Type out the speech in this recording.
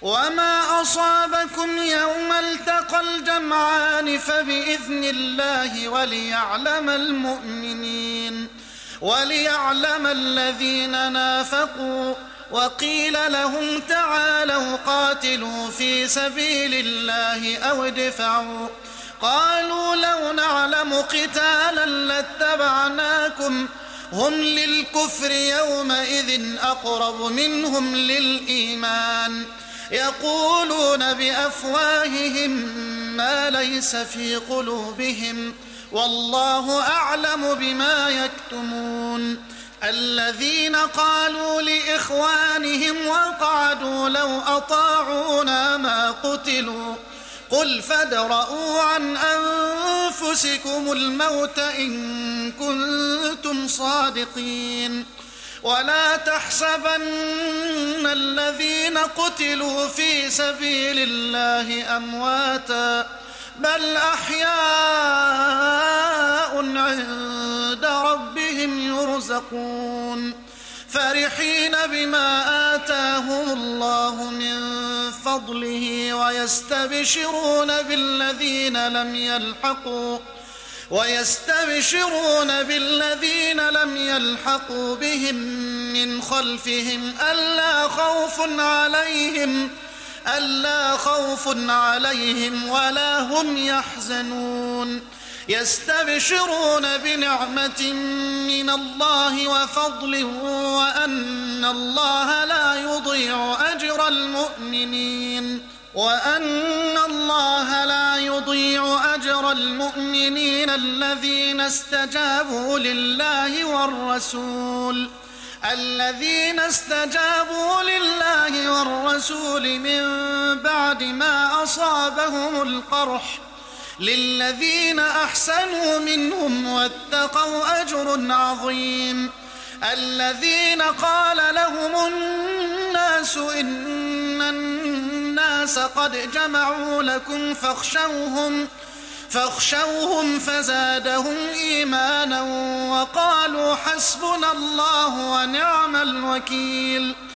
وما أصابكم يوم التقى الجمعان فبإذن الله وليعلم الذين نافقوا. وقيل لهم تعالوا قاتلوا في سبيل الله أو ادفعوا. قالوا لو نعلم قتالا لاتبعناكم هم للكفر يومئذ أقرب منهم للإيمان يقولون بأفواههم ما ليس في قلوبهم والله أعلم بما يكتمون. الذين قالوا لإخوانهم وقعدوا لو أطاعونا ما قتلوا قل فادرءوا عن أنفسكم الموت إن كنتم صادقين. ولا تحسبن الذين قتلوا في سبيل الله أمواتا بل أحياء عند ربهم يرزقون فرحين بما آتاهم الله من فضله ويستبشرون بالذين لم يلحقوا بهم من خلفهم ألا خوف عليهم ولا هم يحزنون يستبشرون بنعمة من الله وفضل وأن الله لا يضيع أجر المؤمنين الذين استجابوا لله والرسول من بعد ما أصابهم القرح للذين أحسنوا منهم واتقوا أجر عظيم. الذين قال لهم الناس إن الناس قد جمعوا لكم فاخشوهم فزادهم إيمانا وقالوا حسبنا الله ونعم الوكيل.